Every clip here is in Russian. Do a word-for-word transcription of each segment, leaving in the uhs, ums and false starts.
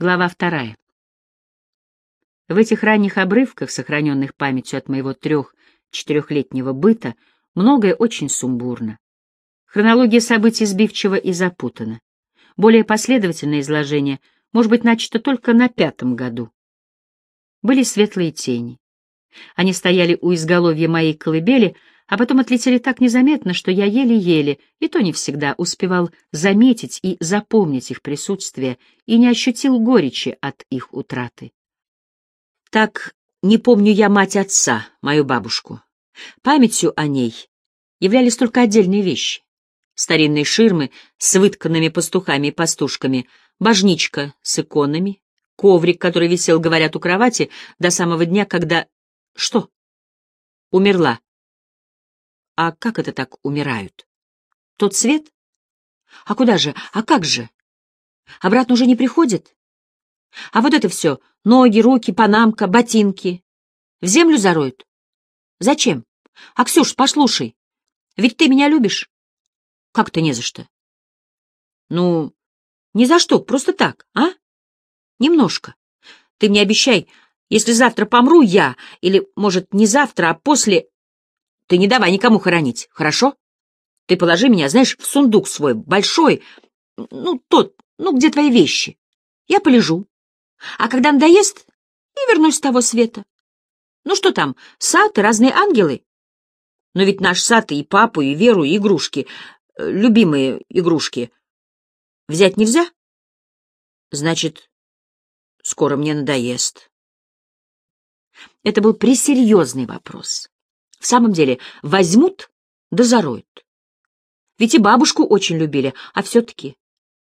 Глава вторая. В этих ранних обрывках, сохраненных памятью от моего трех-четырехлетнего быта, многое очень сумбурно. Хронология событий сбивчива и запутана. Более последовательное изложение может быть начато только на пятом году. Были светлые тени. Они стояли у изголовья моей колыбели, а потом отлетели так незаметно, что я еле-еле, и то не всегда, успевал заметить и запомнить их присутствие и не ощутил горечи от их утраты. Так не помню я мать отца, мою бабушку. Памятью о ней являлись только отдельные вещи. Старинные ширмы с вытканными пастухами и пастушками, божничка с иконами, коврик, который висел, говорят, у кровати до самого дня, когда... Что? Умерла. А как это так умирают? Тот свет? А куда же? А как же? Обратно уже не приходит? А вот это все — ноги, руки, панамка, ботинки — в землю зароют? Зачем? А, Ксюш, послушай, ведь ты меня любишь? Как-то не за что. Ну, ни за что, просто так, а? Немножко. Ты мне обещай, если завтра помру я, или, может, не завтра, а после... Ты не давай никому хоронить, хорошо? Ты положи меня, знаешь, в сундук свой, большой, ну, тот, ну, где твои вещи. Я полежу. А когда надоест, и вернусь с того света. Ну, что там, сад и разные ангелы? Но ведь наш сад и папу, и Веру, и игрушки, э, любимые игрушки, взять нельзя? Значит, скоро мне надоест. Это был пресерьезный вопрос. В самом деле, возьмут да зароют. Ведь и бабушку очень любили, а все-таки...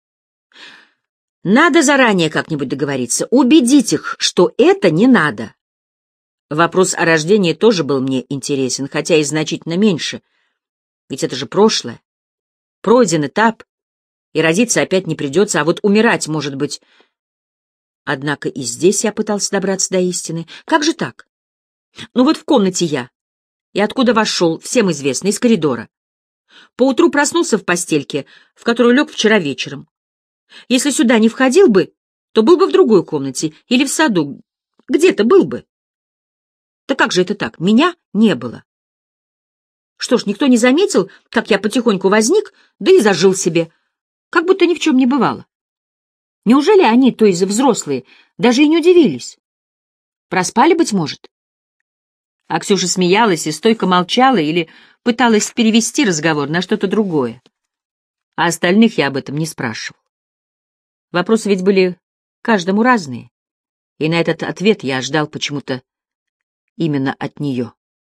Надо заранее как-нибудь договориться, убедить их, что это не надо. Вопрос о рождении тоже был мне интересен, хотя и значительно меньше. Ведь это же прошлое. Пройден этап, и родиться опять не придется, а вот умирать, может быть... Однако и здесь я пытался добраться до истины. Как же так? Ну вот в комнате я. И откуда вошел, всем известно, из коридора. Поутру проснулся в постельке, в которую лег вчера вечером. Если сюда не входил бы, то был бы в другой комнате или в саду. Где-то был бы. Да как же это так? Меня не было. Что ж, никто не заметил, как я потихоньку возник, да и зажил себе, как будто ни в чем не бывало. Неужели они, то есть взрослые, даже и не удивились? Проспали, быть может? А Ксюша смеялась и стойко молчала или пыталась перевести разговор на что-то другое. А остальных я об этом не спрашивал. Вопросы ведь были каждому разные, и на этот ответ я ждал почему-то именно от нее.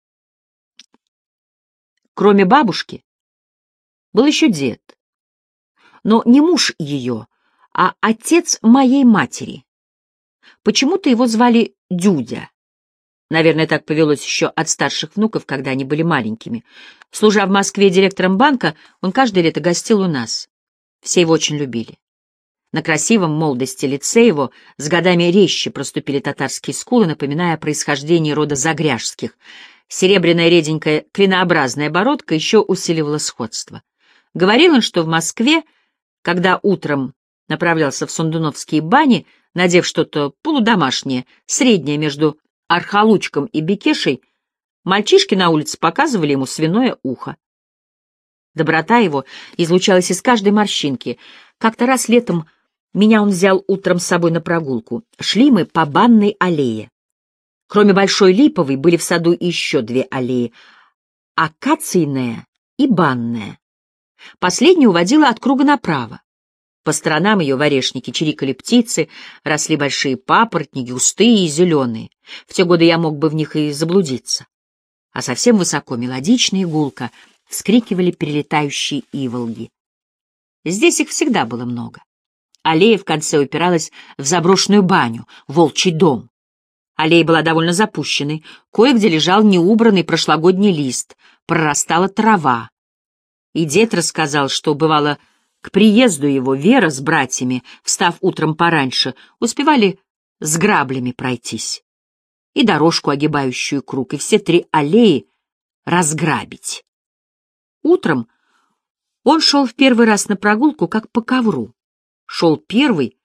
Кроме бабушки, был еще дед, но не муж ее, а отец моей матери. Почему-то его звали Дюдя. Наверное, так повелось еще от старших внуков, когда они были маленькими. Служа в Москве директором банка, он каждое лето гостил у нас. Все его очень любили. На красивом молодости лице его с годами резче проступили татарские скулы, напоминая о происхождении рода Загряжских. Серебряная реденькая клинообразная бородка еще усиливала сходство. Говорил он, что в Москве, когда утром направлялся в Сундуновские бани, надев что-то полудомашнее, среднее между архалучком и бекешей, мальчишки на улице показывали ему свиное ухо. Доброта его излучалась из каждой морщинки. Как-то раз летом меня он взял утром с собой на прогулку. Шли мы по Банной аллее. Кроме Большой Липовой были в саду еще две аллеи — Акацийная и Банная. Последняя уводила от круга направо. По сторонам ее в орешнике чирикали птицы, росли большие папоротники, густые и зеленые. В те годы я мог бы в них и заблудиться. А совсем высоко, мелодично и гулко, вскрикивали перелетающие иволги. Здесь их всегда было много. Аллея в конце упиралась в заброшенную баню, волчий дом. Аллея была довольно запущенной, кое-где лежал неубранный прошлогодний лист, прорастала трава. И дед рассказал, что, бывало, к приезду его Вера с братьями, встав утром пораньше, успевали с граблями пройтись и дорожку, огибающую круг, и все три аллеи разграбить. Утром он шел в первый раз на прогулку как по ковру. Шел первый,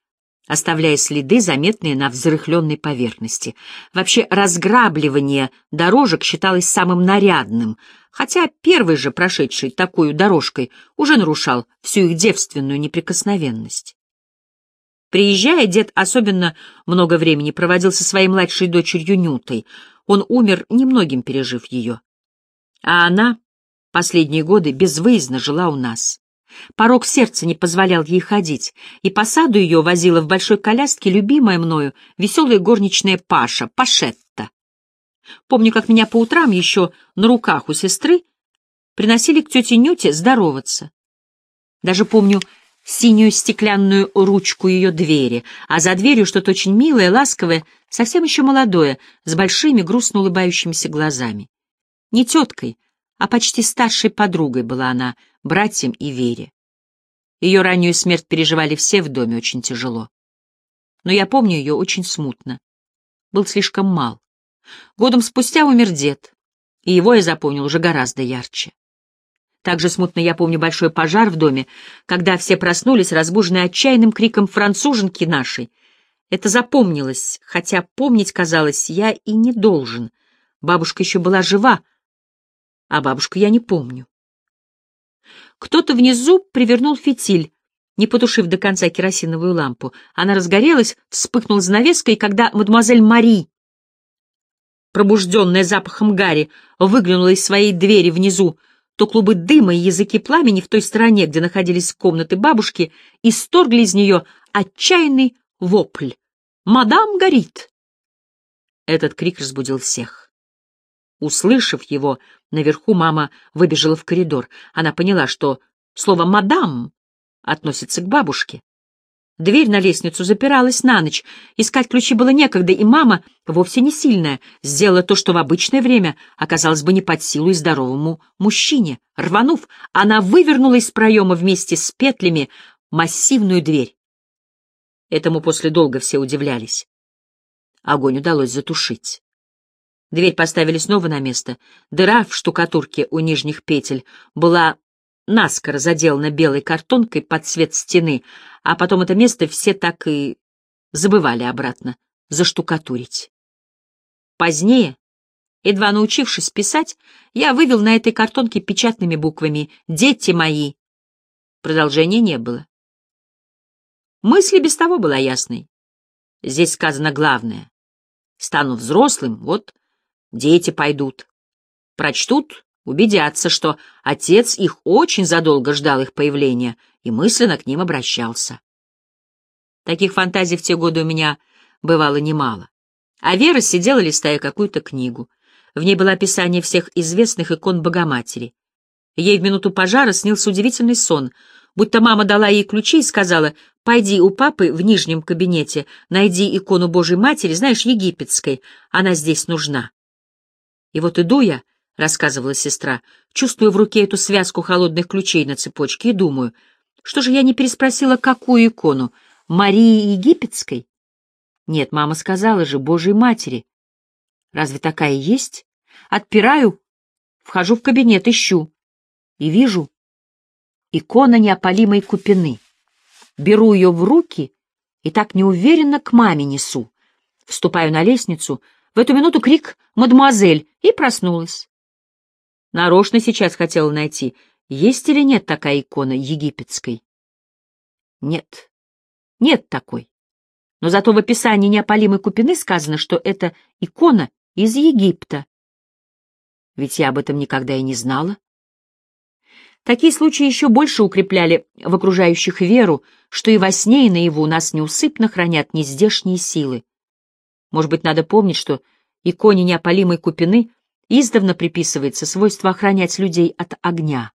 оставляя следы, заметные на взрыхленной поверхности. Вообще, разграбливание дорожек считалось самым нарядным, хотя первый же, прошедший такую дорожкой, уже нарушал всю их девственную неприкосновенность. Приезжая, дед особенно много времени проводил со своей младшей дочерью Нютой. Он умер, немногим пережив ее. А она последние годы безвыездно жила у нас. Порог сердца не позволял ей ходить, и по саду ее возила в большой коляске любимая мною веселая горничная Паша, Пашетта. Помню, как меня по утрам еще на руках у сестры приносили к тете Нюте здороваться. Даже помню синюю стеклянную ручку ее двери, а за дверью что-то очень милое, ласковое, совсем еще молодое, с большими грустно улыбающимися глазами. Не теткой, а почти старшей подругой была она, братьям и Вере. Ее раннюю смерть переживали все в доме очень тяжело. Но я помню ее очень смутно. Был слишком мал. Годом спустя умер дед, и его я запомнил уже гораздо ярче. Также смутно я помню большой пожар в доме, когда все проснулись, разбуженные отчаянным криком француженки нашей. Это запомнилось, хотя помнить, казалось, я и не должен. Бабушка еще была жива, а бабушку я не помню. Кто-то внизу привернул фитиль, не потушив до конца керосиновую лампу. Она разгорелась, вспыхнула занавеска, и когда мадемуазель Мари, пробужденная запахом гари, выглянула из своей двери внизу, то клубы дыма и языки пламени в той стороне, где находились комнаты бабушки, исторгли из нее отчаянный вопль. «Мадам горит!» Этот крик разбудил всех. Услышав его, наверху мама выбежала в коридор. Она поняла, что слово «мадам» относится к бабушке. Дверь на лестницу запиралась на ночь, искать ключи было некогда, и мама, вовсе не сильная, сделала то, что в обычное время оказалось бы не под силу и здоровому мужчине. Рванув, она вывернула из проема вместе с петлями массивную дверь. Этому после долга все удивлялись. Огонь удалось затушить. Дверь поставили снова на место. Дыра в штукатурке у нижних петель была наскоро заделана белой картонкой под цвет стены, а потом это место все так и забывали обратно заштукатурить. Позднее, едва научившись писать, я вывел на этой картонке печатными буквами «Дети мои». Продолжения не было. Мысль без того была ясной. Здесь сказано главное. Стану взрослым, вот дети пойдут. Прочтут, убедятся, что отец их очень задолго ждал их появления и мысленно к ним обращался. Таких фантазий в те годы у меня бывало немало. А Вера сидела, листая какую-то книгу. В ней было описание всех известных икон Богоматери. Ей в минуту пожара снился удивительный сон, будто мама дала ей ключи и сказала: «Пойди у папы в нижнем кабинете, найди икону Божьей Матери, знаешь, египетской, она здесь нужна». И вот иду я, — рассказывала сестра, — чувствую в руке эту связку холодных ключей на цепочке и думаю, что же я не переспросила, какую икону? Марии Египетской? Нет, мама сказала же, Божьей Матери. Разве такая есть? Отпираю, вхожу в кабинет, ищу. И вижу икона неопалимой Купины. Беру ее в руки и так неуверенно к маме несу. Вступаю на лестницу, в эту минуту крик «Мадемуазель!» и проснулась. Нарочно сейчас хотела найти, есть или нет такая икона египетской. Нет, нет такой. Но зато в описании неопалимой Купины сказано, что это икона из Египта. Ведь я об этом никогда и не знала. Такие случаи еще больше укрепляли в окружающих веру, что и во сне, и наяву нас неусыпно хранят нездешние силы. Может быть, надо помнить, что иконе неопалимой Купины издавна приписывается свойство охранять людей от огня.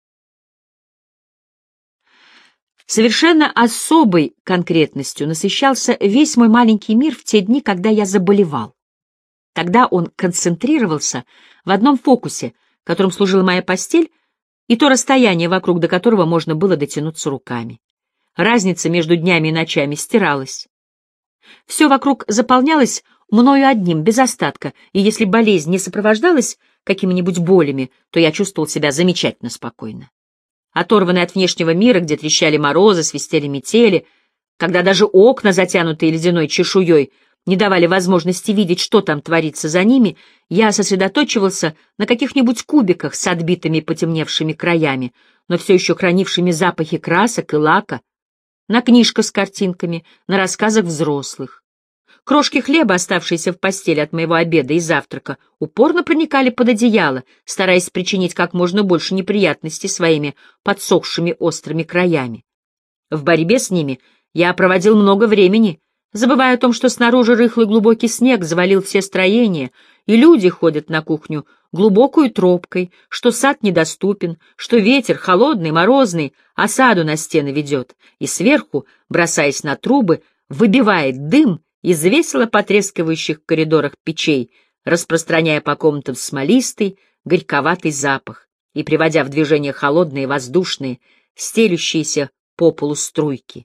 Совершенно особой конкретностью насыщался весь мой маленький мир в те дни, когда я заболевал. Тогда он концентрировался в одном фокусе, которым служила моя постель, и то расстояние, вокруг до которого можно было дотянуться руками. Разница между днями и ночами стиралась. Все вокруг заполнялось мною одним, без остатка, и если болезнь не сопровождалась какими-нибудь болями, то я чувствовал себя замечательно спокойно. Оторванный от внешнего мира, где трещали морозы, свистели метели, когда даже окна, затянутые ледяной чешуей, не давали возможности видеть, что там творится за ними, я сосредоточивался на каких-нибудь кубиках с отбитыми потемневшими краями, но все еще хранившими запахи красок и лака, на книжках с картинками, на рассказах взрослых. Крошки хлеба, оставшиеся в постели от моего обеда и завтрака, упорно проникали под одеяло, стараясь причинить как можно больше неприятностей своими подсохшими острыми краями. В борьбе с ними я проводил много времени, забывая о том, что снаружи рыхлый глубокий снег завалил все строения, и люди ходят на кухню глубокой тропкой, что сад недоступен, что ветер холодный, морозный, осаду на стены ведет, и сверху, бросаясь на трубы, выбивает дым из весело потрескивающих в коридорах печей, распространяя по комнатам смолистый, горьковатый запах и приводя в движение холодные, воздушные, стелющиеся по полу струйки.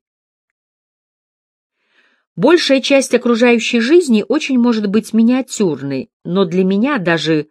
Большая часть окружающей жизни очень может быть миниатюрной, но для меня даже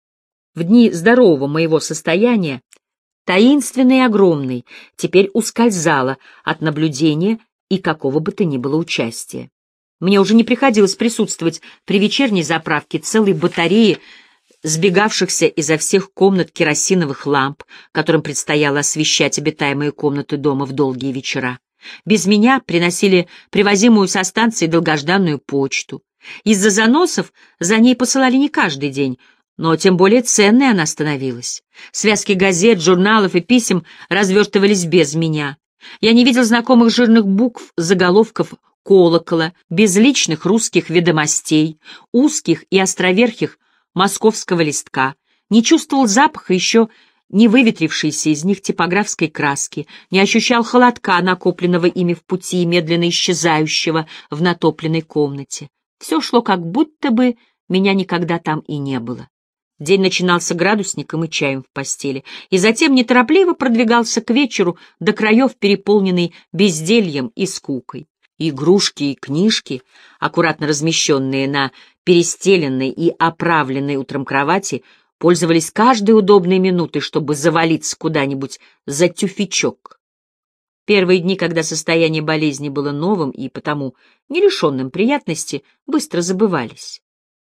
в дни здорового моего состояния, таинственной и огромной, теперь ускользала от наблюдения и какого бы то ни было участия. Мне уже не приходилось присутствовать при вечерней заправке целой батареи сбегавшихся изо всех комнат керосиновых ламп, которым предстояло освещать обитаемые комнаты дома в долгие вечера. Без меня приносили привозимую со станции долгожданную почту. Из-за заносов за ней посылали не каждый день, но тем более ценной она становилась. Связки газет, журналов и писем развертывались без меня. Я не видел знакомых жирных букв, заголовков колокола, безличных русских ведомостей, узких и островерхих московского листка, не чувствовал запаха еще не выветрившейся из них типографской краски, не ощущал холодка, накопленного ими в пути и медленно исчезающего в натопленной комнате. Все шло как будто бы меня никогда там и не было. День начинался градусником и чаем в постели, и затем неторопливо продвигался к вечеру до краев, переполненный бездельем и скукой. Игрушки и книжки, аккуратно размещенные на перестеленной и оправленной утром кровати, пользовались каждой удобной минутой, чтобы завалиться куда-нибудь за тюфячок. Первые дни, когда состояние болезни было новым и потому не лишенным приятности, быстро забывались.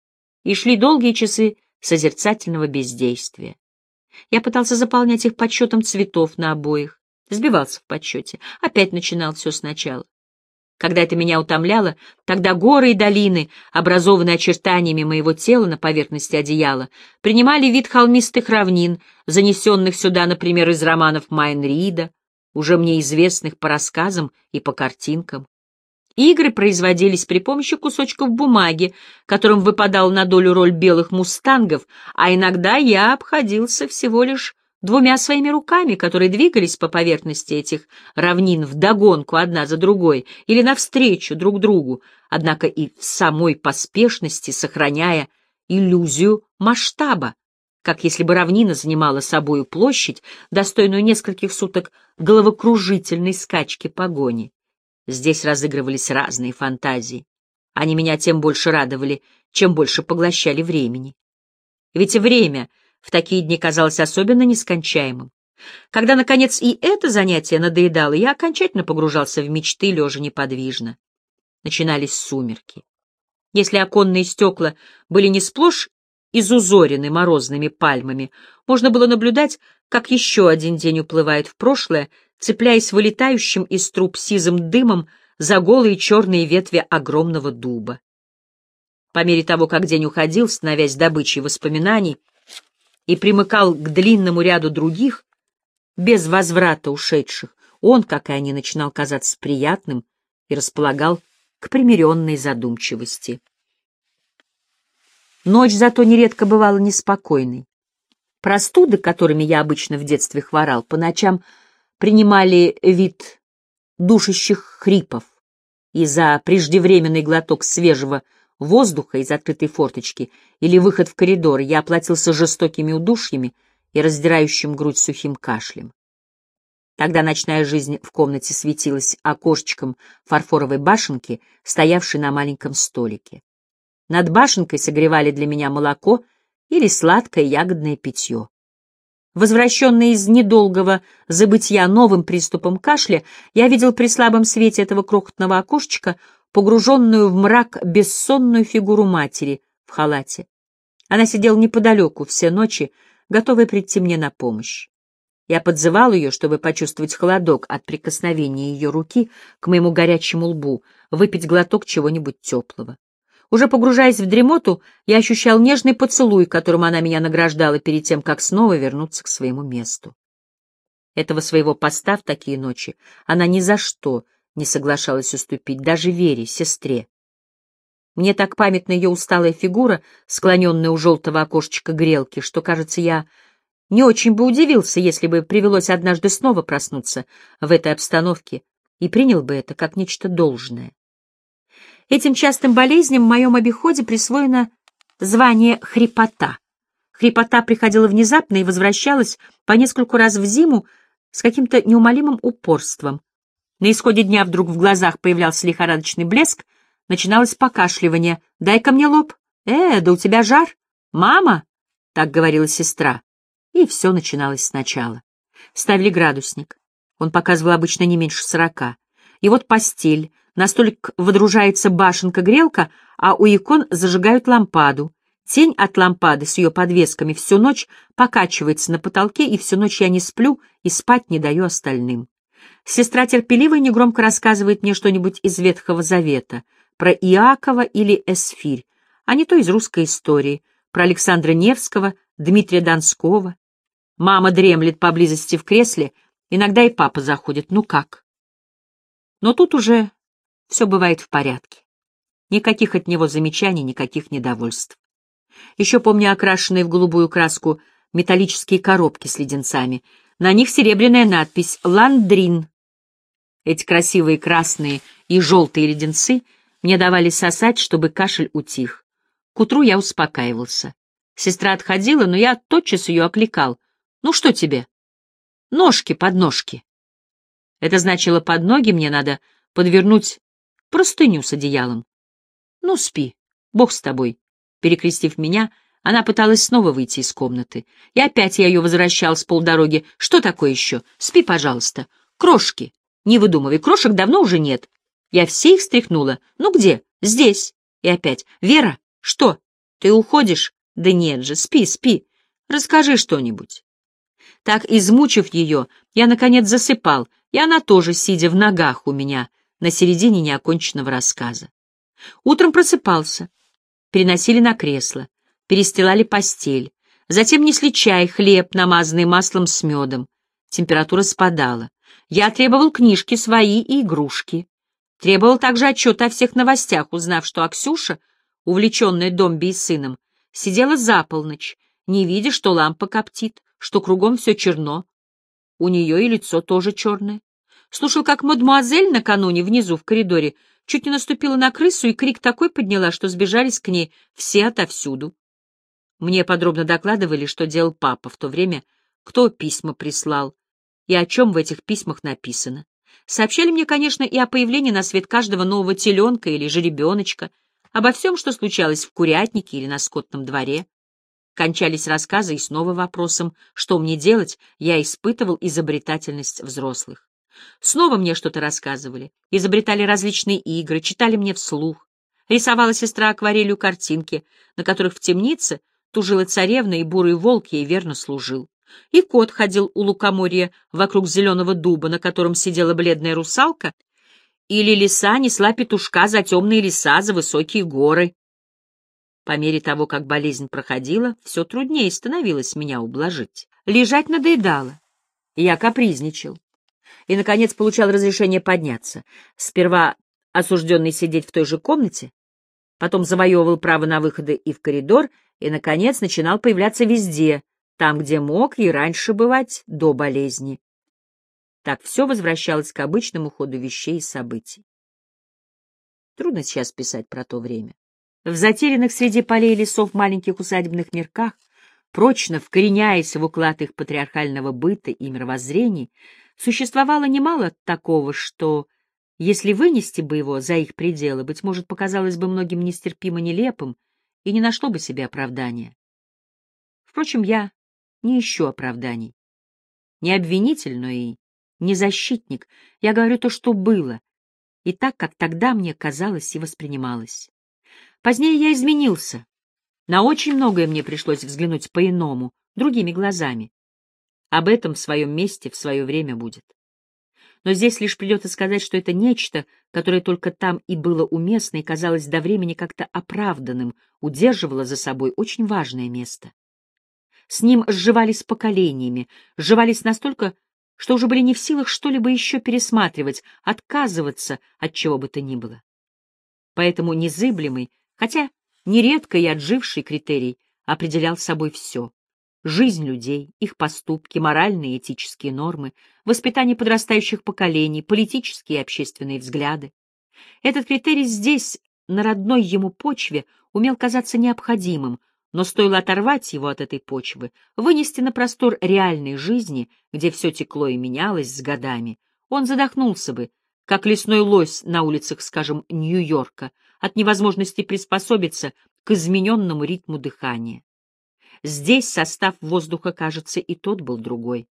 И шли долгие часы созерцательного бездействия. Я пытался заполнять их подсчетом цветов на обоях, сбивался в подсчете, опять начинал все сначала. Когда это меня утомляло, тогда горы и долины, образованные очертаниями моего тела на поверхности одеяла, принимали вид холмистых равнин, занесенных сюда, например, из романов Майн Рида, уже мне известных по рассказам и по картинкам. Игры производились при помощи кусочков бумаги, которым выпадала на долю роль белых мустангов, а иногда я обходился всего лишь двумя своими руками, которые двигались по поверхности этих равнин вдогонку одна за другой или навстречу друг другу, однако и в самой поспешности сохраняя иллюзию масштаба, как если бы равнина занимала собою площадь, достойную нескольких суток головокружительной скачки погони. Здесь разыгрывались разные фантазии. Они меня тем больше радовали, чем больше поглощали времени. Ведь время в такие дни казалось особенно нескончаемым. Когда, наконец, и это занятие надоедало, я окончательно погружался в мечты, лежа неподвижно. Начинались сумерки. Если оконные стекла были не сплошь изузорены морозными пальмами, можно было наблюдать, как еще один день уплывает в прошлое, цепляясь вылетающим из труб сизым дымом за голые черные ветви огромного дуба. По мере того, как день уходил, становясь добычей воспоминаний, и примыкал к длинному ряду других, без возврата ушедших, он, как и они, начинал казаться приятным и располагал к примиренной задумчивости. Ночь зато нередко бывала неспокойной. Простуды, которыми я обычно в детстве хворал, по ночам принимали вид душащих хрипов, и за преждевременный глоток свежего воздуха из открытой форточки или выход в коридор я оплатился жестокими удушьями и раздирающим грудь сухим кашлем. Тогда ночная жизнь в комнате светилась окошечком фарфоровой башенки, стоявшей на маленьком столике. Над башенкой согревали для меня молоко или сладкое ягодное питье. Возвращенный из недолгого забытья новым приступом кашля, я видел при слабом свете этого крохотного окошечка погруженную в мрак бессонную фигуру матери в халате. Она сидела неподалеку все ночи, готовая прийти мне на помощь. Я подзывал ее, чтобы почувствовать холодок от прикосновения ее руки к моему горячему лбу, выпить глоток чего-нибудь теплого. Уже погружаясь в дремоту, я ощущал нежный поцелуй, которым она меня награждала перед тем, как снова вернуться к своему месту. Этого своего поста в такие ночи она ни за что не соглашалась уступить, даже Вере, сестре. Мне так памятна ее усталая фигура, склоненная у желтого окошечка грелки, что, кажется, я не очень бы удивился, если бы привелось однажды снова проснуться в этой обстановке и принял бы это как нечто должное. Этим частым болезням в моем обиходе присвоено звание хрипота. Хрипота приходила внезапно и возвращалась по нескольку раз в зиму с каким-то неумолимым упорством. На исходе дня вдруг в глазах появлялся лихорадочный блеск, начиналось покашливание. «Дай-ка мне лоб». «Э, да у тебя жар». «Мама», — так говорила сестра. И все начиналось сначала. Ставили градусник. Он показывал обычно не меньше сорока. И вот постель. На столик водружается башенка-грелка, а у икон зажигают лампаду. Тень от лампады с ее подвесками всю ночь покачивается на потолке, и всю ночь я не сплю и спать не даю остальным. Сестра терпеливо и негромко рассказывает мне что-нибудь из Ветхого Завета, про Иакова или Эсфирь, а не то из русской истории, про Александра Невского, Дмитрия Донского. Мама дремлет поблизости в кресле, иногда и папа заходит. Ну как? Но тут уже все бывает в порядке. Никаких от него замечаний, никаких недовольств. Еще помню окрашенные в голубую краску металлические коробки с леденцами. На них серебряная надпись «Ландрин». Эти красивые красные и желтые леденцы мне давали сосать, чтобы кашель утих. К утру я успокаивался. Сестра отходила, но я тотчас ее окликал. «Ну что тебе?» «Ножки под ножки». Это значило, под ноги мне надо подвернуть простыню с одеялом. «Ну, спи, Бог с тобой». Перекрестив меня, она пыталась снова выйти из комнаты. И опять я ее возвращал с полдороги. «Что такое еще? Спи, пожалуйста. Крошки. Не выдумывай, крошек давно уже нет». Я все их стряхнула. «Ну где?» «Здесь». И опять. «Вера, что? Ты уходишь?» «Да нет же, спи, спи. Расскажи что-нибудь». Так, измучив ее, я, наконец, засыпал, и она тоже, сидя в ногах у меня, на середине неоконченного рассказа. Утром просыпался. Переносили на кресло, перестилали постель. Затем несли чай, хлеб, намазанный маслом с медом. Температура спадала. Я требовал книжки свои и игрушки. Требовал также отчета о всех новостях, узнав, что Аксюша, увлеченная Домби и сыном, сидела за полночь, не видя, что лампа коптит, что кругом все черно. У нее и лицо тоже черное. Слушал, как мадемуазель накануне внизу в коридоре чуть не наступила на крысу и крик такой подняла, что сбежались к ней все отовсюду. Мне подробно докладывали, что делал папа в то время, кто письма прислал и о чем в этих письмах написано. Сообщали мне, конечно, и о появлении на свет каждого нового теленка или жеребеночка, обо всем, что случалось в курятнике или на скотном дворе. Кончались рассказы и снова вопросом, что мне делать, я испытывал изобретательность взрослых. Снова мне что-то рассказывали, изобретали различные игры, читали мне вслух. Рисовала сестра акварелью картинки, на которых в темнице тужила царевна, и бурый волк ей верно служил. И кот ходил у лукоморья вокруг зеленого дуба, на котором сидела бледная русалка, или лиса несла петушка за темные леса, за высокие горы. По мере того, как болезнь проходила, все труднее становилось меня ублажить. Лежать надоедало. Я капризничал. И, наконец, получал разрешение подняться. Сперва осужденный сидеть в той же комнате, потом завоевывал право на выходы и в коридор, и, наконец, начинал появляться везде, там, где мог и раньше бывать до болезни. Так все возвращалось к обычному ходу вещей и событий. Трудно сейчас писать про то время. В затерянных среди полей и лесов маленьких усадебных мирках, прочно вкореняясь в уклад их патриархального быта и мировоззрений, существовало немало такого, что, если вынести бы его за их пределы, быть может, показалось бы многим нестерпимо нелепым и не нашло бы себе оправдания. Впрочем, я Не ищу оправданий. Не обвинитель, но и не защитник. Я говорю то, что было, и так, как тогда мне казалось и воспринималось. Позднее я изменился. На очень многое мне пришлось взглянуть по-иному, другими глазами. Об этом в своем месте в свое время будет. Но здесь лишь придется сказать, что это нечто, которое только там и было уместно и казалось до времени как-то оправданным, удерживало за собой очень важное место. С ним сживались поколениями, сживались настолько, что уже были не в силах что-либо еще пересматривать, отказываться от чего бы то ни было. Поэтому незыблемый, хотя нередко и отживший критерий определял собой все. Жизнь людей, их поступки, моральные и этические нормы, воспитание подрастающих поколений, политические и общественные взгляды. Этот критерий здесь, на родной ему почве, умел казаться необходимым, но стоило оторвать его от этой почвы, вынести на простор реальной жизни, где все текло и менялось с годами, он задохнулся бы, как лесной лось на улицах, скажем, Нью-Йорка, от невозможности приспособиться к измененному ритму дыхания. Здесь состав воздуха, кажется, и тот был другой.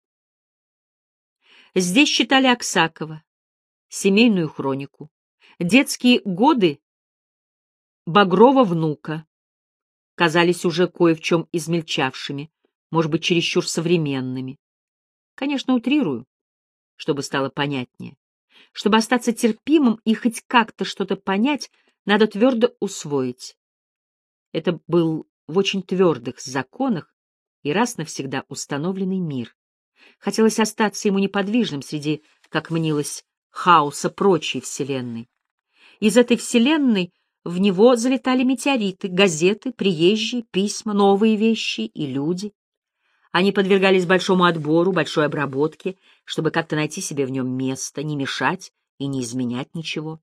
Здесь читали Аксакова, семейную хронику, детские годы Багрова внука, казались уже кое в чем измельчавшими, может быть, чересчур современными. Конечно, утрирую, чтобы стало понятнее. Чтобы остаться терпимым и хоть как-то что-то понять, надо твердо усвоить. Это был в очень твердых законах и раз навсегда установленный мир. Хотелось остаться ему неподвижным среди, как мнилось, хаоса прочей вселенной. Из этой вселенной в него залетали метеориты, газеты, приезжие, письма, новые вещи и люди. Они подвергались большому отбору, большой обработке, чтобы как-то найти себе в нем место, не мешать и не изменять ничего.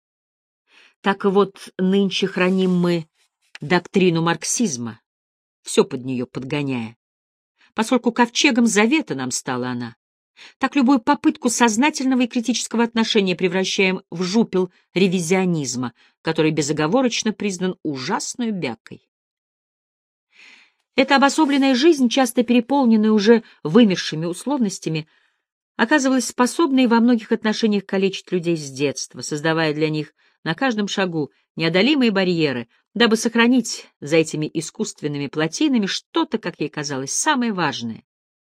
Так вот, нынче храним мы доктрину марксизма, все под нее подгоняя. Поскольку ковчегом завета нам стала она, так любую попытку сознательного и критического отношения превращаем в жупел ревизионизма, который безоговорочно признан ужасной бякой. Эта обособленная жизнь, часто переполненная уже вымершими условностями, оказывалась способной во многих отношениях калечить людей с детства, создавая для них на каждом шагу неодолимые барьеры, дабы сохранить за этими искусственными плотинами что-то, как ей казалось, самое важное.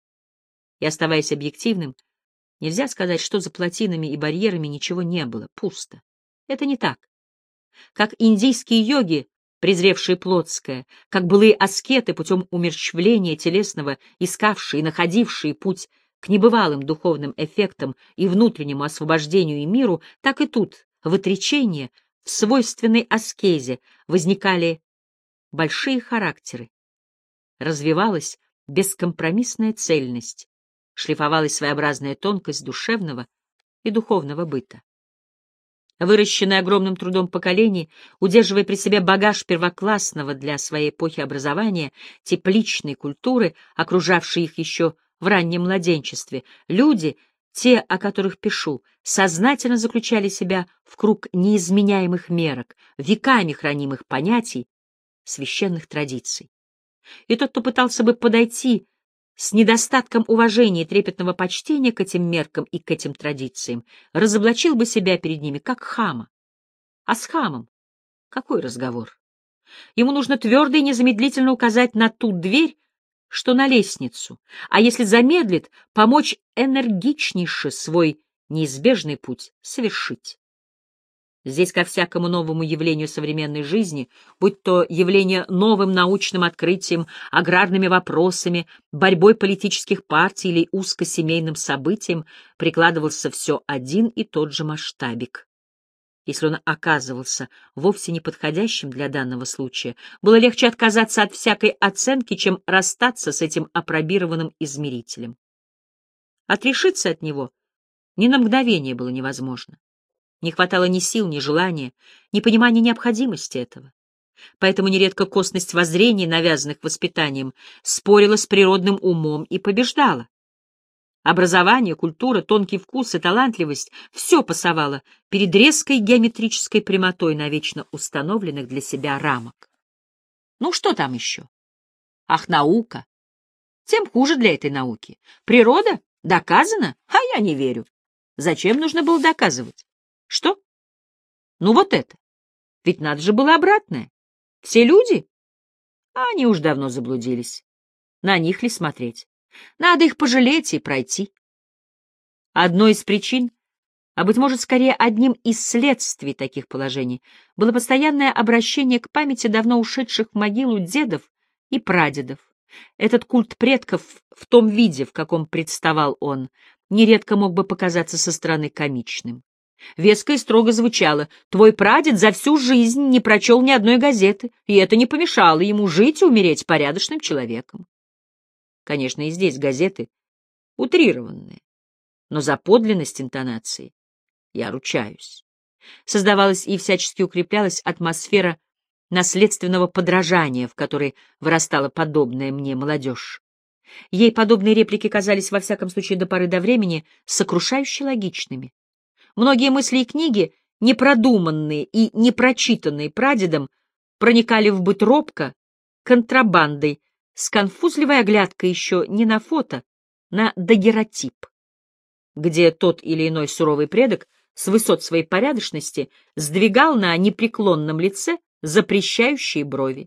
И, оставаясь объективным, нельзя сказать, что за плотинами и барьерами ничего не было, пусто. Это не так. Как индийские йоги, презревшие плотское, как былые аскеты путем умерщвления телесного, искавшие и находившие путь к небывалым духовным эффектам и внутреннему освобождению и миру, так и тут, в отречении, в свойственной аскезе, возникали большие характеры. Развивалась бескомпромиссная цельность, шлифовалась своеобразная тонкость душевного и духовного быта. Выращенное огромным трудом поколение, удерживая при себе багаж первоклассного для своей эпохи образования, тепличной культуры, окружавшей их еще в раннем младенчестве, люди, те, о которых пишу, сознательно заключали себя в круг неизменяемых мерок, веками хранимых понятий, священных традиций. И тот, кто пытался бы подойти с недостатком уважения и трепетного почтения к этим меркам и к этим традициям, разоблачил бы себя перед ними как хама. А с хамом какой разговор? Ему нужно твердо и незамедлительно указать на ту дверь, что на лестницу, а если замедлит, помочь энергичнейше свой неизбежный путь совершить. Здесь ко всякому новому явлению современной жизни, будь то явление новым научным открытием, аграрными вопросами, борьбой политических партий или узкосемейным событием, прикладывался все один и тот же масштабик. Если он оказывался вовсе не подходящим для данного случая, было легче отказаться от всякой оценки, чем расстаться с этим апробированным измерителем. Отрешиться от него ни на мгновение было невозможно. Не хватало ни сил, ни желания, ни понимания необходимости этого. Поэтому нередко косность воззрений, навязанных воспитанием, спорила с природным умом и побеждала. Образование, культура, тонкий вкус и талантливость — все пасовало перед резкой геометрической прямотой навечно установленных для себя рамок. Ну что там еще? Ах, наука! тем хуже для этой науки. Природа? Доказано? А я не верю. Зачем нужно было доказывать? Что? Ну вот это. Ведь надо же было обратное. Все люди? А они уж давно заблудились. На них ли смотреть? Надо их пожалеть и пройти. Одной из причин, а, быть может, скорее одним из следствий таких положений, было постоянное обращение к памяти давно ушедших в могилу дедов и прадедов. Этот культ предков в том виде, в каком представал он, нередко мог бы показаться со стороны комичным. Веско и строго звучало: «Твой прадед за всю жизнь не прочел ни одной газеты, и это не помешало ему жить и умереть порядочным человеком». Конечно, и здесь газеты утрированные, но за подлинность интонации я ручаюсь. Создавалась и всячески укреплялась атмосфера наследственного подражания, в которой вырастала подобная мне молодежь. Ей подобные реплики казались, во всяком случае до поры до времени, сокрушающе логичными. Многие мысли и книги, непродуманные и непрочитанные прадедом, проникали в быт робко, контрабандой, с конфузливой оглядкой еще не на фото, на дагеротип, где тот или иной суровый предок с высот своей порядочности сдвигал на непреклонном лице запрещающие брови.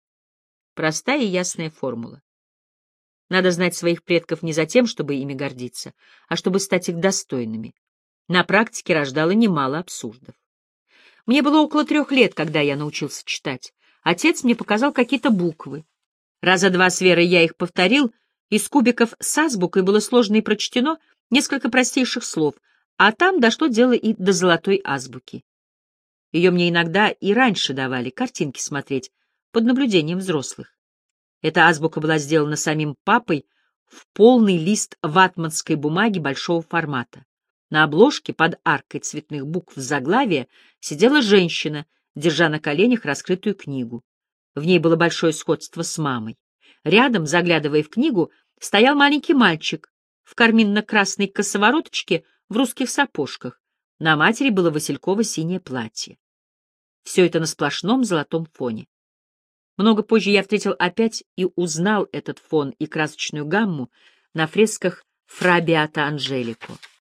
Простая и ясная формула. Надо знать своих предков не за тем, чтобы ими гордиться, а чтобы стать их достойными. На практике рождало немало абсурдов. Мне было около трех лет, когда я научился читать. Отец мне показал какие-то буквы. Раза два с Верой я их повторил, из кубиков с азбукой было сложно и прочтено несколько простейших слов, а там дошло дело и до золотой азбуки. Ее мне иногда и раньше давали картинки смотреть под наблюдением взрослых. Эта азбука была сделана самим папой в полный лист ватманской бумаги большого формата. На обложке под аркой цветных букв заглавия сидела женщина, держа на коленях раскрытую книгу. В ней было большое сходство с мамой. Рядом, заглядывая в книгу, стоял маленький мальчик в карминно-красной косовороточке в русских сапожках. На матери было васильково-синее платье. Все это на сплошном золотом фоне. Много позже я встретил опять и узнал этот фон и красочную гамму на фресках Фра Беато Анджелико.